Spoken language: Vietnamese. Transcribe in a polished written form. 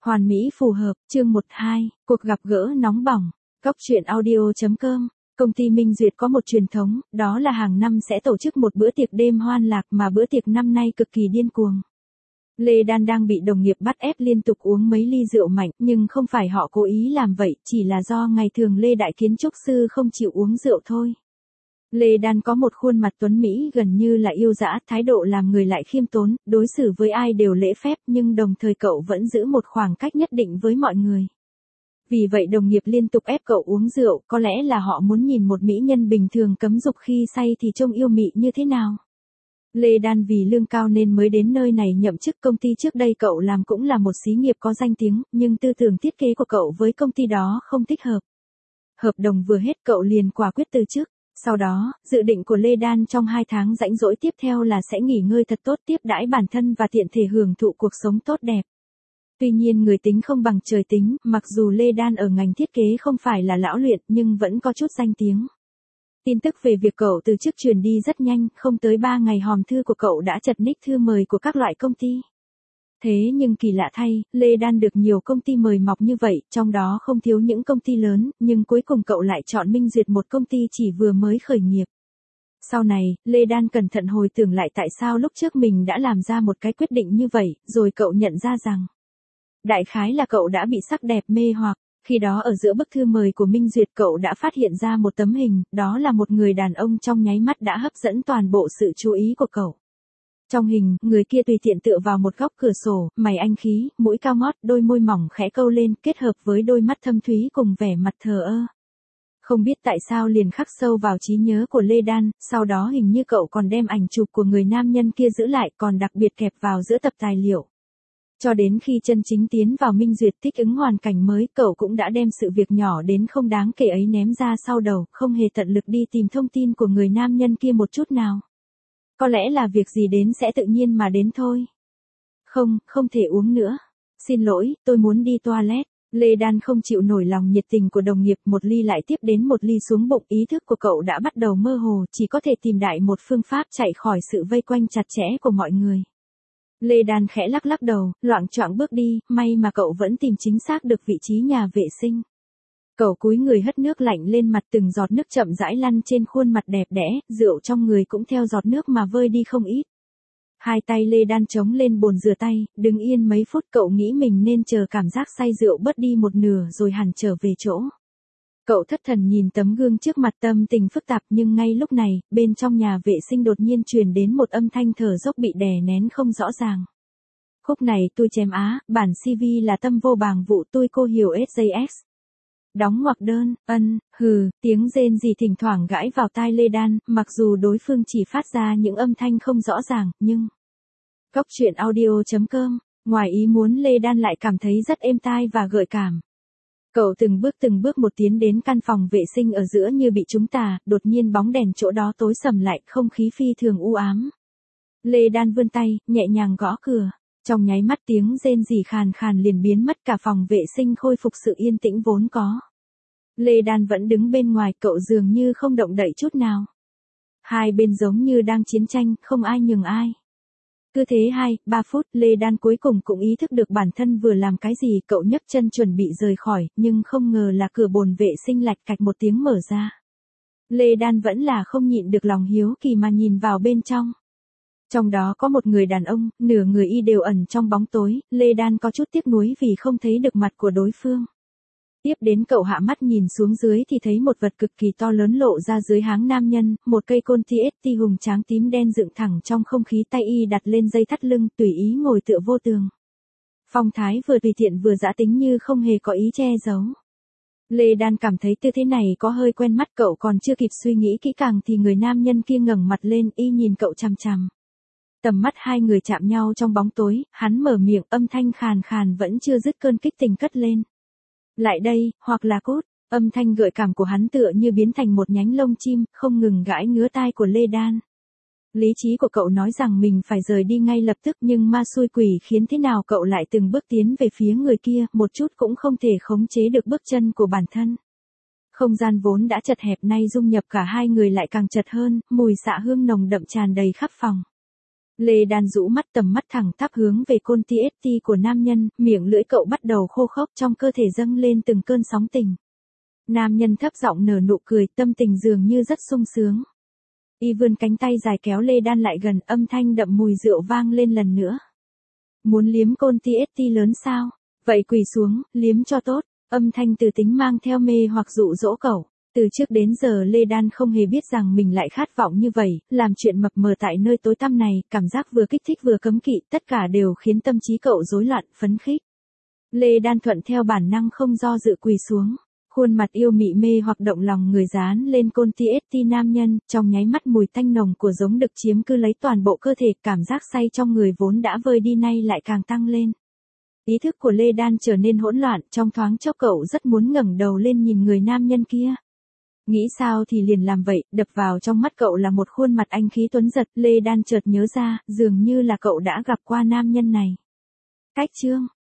Hoàn mỹ phù hợp, chương 12, cuộc gặp gỡ nóng bỏng, Cóc truyện audio.com. Công ty Minh Duyệt có một truyền thống, đó là hàng năm sẽ tổ chức một bữa tiệc đêm hoan lạc mà bữa tiệc năm nay cực kỳ điên cuồng. Lê Đan đang bị đồng nghiệp bắt ép liên tục uống mấy ly rượu mạnh, nhưng không phải họ cố ý làm vậy, chỉ là do ngày thường Lê Đại Kiến trúc sư không chịu uống rượu thôi. Lê Đan có một khuôn mặt tuấn mỹ gần như là yêu dã, thái độ làm người lại khiêm tốn, đối xử với ai đều lễ phép, nhưng đồng thời cậu vẫn giữ một khoảng cách nhất định với mọi người. Vì vậy đồng nghiệp liên tục ép cậu uống rượu, có lẽ là họ muốn nhìn một mỹ nhân bình thường cấm dục khi say thì trông yêu mị như thế nào. Lê Đan vì lương cao nên mới đến nơi này nhậm chức. Công ty trước đây cậu làm cũng là một xí nghiệp có danh tiếng, nhưng tư tưởng thiết kế của cậu với công ty đó không thích hợp. Hợp đồng vừa hết cậu liền quả quyết từ chức. Sau đó, dự định của Lê Đan trong 2 tháng rảnh rỗi tiếp theo là sẽ nghỉ ngơi thật tốt, tiếp đãi bản thân và tiện thể hưởng thụ cuộc sống tốt đẹp. Tuy nhiên người tính không bằng trời tính, mặc dù Lê Đan ở ngành thiết kế không phải là lão luyện nhưng vẫn có chút danh tiếng. Tin tức về việc cậu từ chức truyền đi rất nhanh, không tới 3 ngày hòm thư của cậu đã chật ních thư mời của các loại công ty. Thế nhưng kỳ lạ thay, Lê Đan được nhiều công ty mời mọc như vậy, trong đó không thiếu những công ty lớn, nhưng cuối cùng cậu lại chọn Minh Duyệt, một công ty chỉ vừa mới khởi nghiệp. Sau này, Lê Đan cẩn thận hồi tưởng lại tại sao lúc trước mình đã làm ra một cái quyết định như vậy, rồi cậu nhận ra rằng đại khái là cậu đã bị sắc đẹp mê hoặc. Khi đó ở giữa bức thư mời của Minh Duyệt cậu đã phát hiện ra một tấm hình, đó là một người đàn ông trong nháy mắt đã hấp dẫn toàn bộ sự chú ý của cậu. Trong hình, người kia tùy tiện tựa vào một góc cửa sổ, mày anh khí, mũi cao ngót, đôi môi mỏng khẽ câu lên, kết hợp với đôi mắt thâm thúy cùng vẻ mặt thờ ơ. Không biết tại sao liền khắc sâu vào trí nhớ của Lê Đan, sau đó hình như cậu còn đem ảnh chụp của người nam nhân kia giữ lại, còn đặc biệt kẹp vào giữa tập tài liệu. Cho đến khi chân chính tiến vào Minh Duyệt thích ứng hoàn cảnh mới, cậu cũng đã đem sự việc nhỏ đến không đáng kể ấy ném ra sau đầu, không hề tận lực đi tìm thông tin của người nam nhân kia một chút nào. Có lẽ là việc gì đến sẽ tự nhiên mà đến thôi. Không thể uống nữa. Xin lỗi, tôi muốn đi toilet. Lê Đan không chịu nổi lòng nhiệt tình của đồng nghiệp, một ly lại tiếp đến một ly xuống bụng, ý thức của cậu đã bắt đầu mơ hồ, chỉ có thể tìm đại một phương pháp chạy khỏi sự vây quanh chặt chẽ của mọi người. Lê Đan khẽ lắc lắc đầu, loạng choạng bước đi, may mà cậu vẫn tìm chính xác được vị trí nhà vệ sinh. Cậu cúi người hất nước lạnh lên mặt, từng giọt nước chậm rãi lăn trên khuôn mặt đẹp đẽ, rượu trong người cũng theo giọt nước mà vơi đi không ít. Hai tay Lê Đan chống lên bồn rửa tay, đứng yên mấy phút, cậu nghĩ mình nên chờ cảm giác say rượu bớt đi một nửa rồi hẳn trở về chỗ. Cậu thất thần nhìn tấm gương trước mặt, tâm tình phức tạp, nhưng ngay lúc này, bên trong nhà vệ sinh đột nhiên truyền đến một âm thanh thở dốc bị đè nén không rõ ràng. Khúc này tôi chém á, bản CV là tâm vô bàng vụ, tôi cô hiểu SJS. Đóng ngoặc đơn, tiếng rên rỉ thỉnh thoảng gãi vào tai Lê Đan, mặc dù đối phương chỉ phát ra những âm thanh không rõ ràng, nhưng Cóc truyện audio.com, ngoài ý muốn Lê Đan lại cảm thấy rất êm tai và gợi cảm. Cậu từng bước một tiến đến căn phòng vệ sinh ở giữa như bị trúng tà, đột nhiên bóng đèn chỗ đó tối sầm lại, không khí phi thường u ám. Lê Đan vươn tay, nhẹ nhàng gõ cửa. Trong nháy mắt tiếng rên rỉ khàn khàn liền biến mất, cả phòng vệ sinh khôi phục sự yên tĩnh vốn có. Lê Đan vẫn đứng bên ngoài, cậu dường như không động đậy chút nào. Hai bên giống như đang chiến tranh, không ai nhường ai. Cứ thế 2-3 phút, Lê Đan cuối cùng cũng ý thức được bản thân vừa làm cái gì, cậu nhấc chân chuẩn bị rời khỏi, nhưng không ngờ là cửa bồn vệ sinh lạch cạch một tiếng mở ra. Lê Đan vẫn là không nhịn được lòng hiếu kỳ mà nhìn vào bên trong. Trong đó có một người đàn ông, nửa người y đều ẩn trong bóng tối, Lê Đan có chút tiếc nuối vì không thấy được mặt của đối phương. Tiếp đến cậu hạ mắt nhìn xuống dưới thì thấy một vật cực kỳ to lớn lộ ra dưới háng nam nhân, một cây côn TST hùng tráng tím đen dựng thẳng trong không khí, tay y đặt lên dây thắt lưng, tùy ý ngồi tựa vô tường. Phong thái vừa tùy tiện vừa dã tính như không hề có ý che giấu. Lê Đan cảm thấy tư thế này có hơi quen mắt, cậu còn chưa kịp suy nghĩ kỹ càng thì người nam nhân kia ngẩng mặt lên, y nhìn cậu chằm chằm. Tầm mắt hai người chạm nhau trong bóng tối, hắn mở miệng, âm thanh khàn khàn vẫn chưa dứt cơn kích tình cất lên. Lại đây, hoặc là cút. Âm thanh gợi cảm của hắn tựa như biến thành một nhánh lông chim, không ngừng gãi ngứa tai của Lê Đan. Lý trí của cậu nói rằng mình phải rời đi ngay lập tức, nhưng ma xui quỷ khiến thế nào cậu lại từng bước tiến về phía người kia, một chút cũng không thể khống chế được bước chân của bản thân. Không gian vốn đã chật hẹp nay dung nhập cả hai người lại càng chật hơn, mùi xạ hương nồng đậm tràn đầy khắp phòng. Lê Đan rũ mắt, tầm mắt thẳng tắp hướng về côn TST của nam nhân, miệng lưỡi cậu bắt đầu khô khốc, trong cơ thể dâng lên từng cơn sóng tình. Nam nhân thấp giọng nở nụ cười, tâm tình dường như rất sung sướng. Y vươn cánh tay dài kéo Lê Đan lại gần, âm thanh đậm mùi rượu vang lên lần nữa. Muốn liếm côn TST lớn sao? Vậy quỳ xuống, liếm cho tốt. Âm thanh từ tính mang theo mê hoặc dụ dỗ cậu. Từ trước đến giờ Lê Đan không hề biết rằng mình lại khát vọng như vậy, làm chuyện mập mờ tại nơi tối tăm này, cảm giác vừa kích thích vừa cấm kỵ, tất cả đều khiến tâm trí cậu rối loạn, phấn khích. Lê Đan thuận theo bản năng không do dự quỳ xuống. Khuôn mặt yêu mị mê hoặc động lòng người dán lên côn TST nam nhân, trong nháy mắt mùi tanh nồng của giống đực chiếm cứ lấy toàn bộ cơ thể, cảm giác say trong người vốn đã vơi đi nay lại càng tăng lên. Ý thức của Lê Đan trở nên hỗn loạn, trong thoáng chốc cậu rất muốn ngẩng đầu lên nhìn người nam nhân kia. Nghĩ sao thì liền làm vậy, đập vào trong mắt cậu là một khuôn mặt anh khí tuấn giật, Lê Đan chợt nhớ ra, dường như là cậu đã gặp qua nam nhân này. Cách chương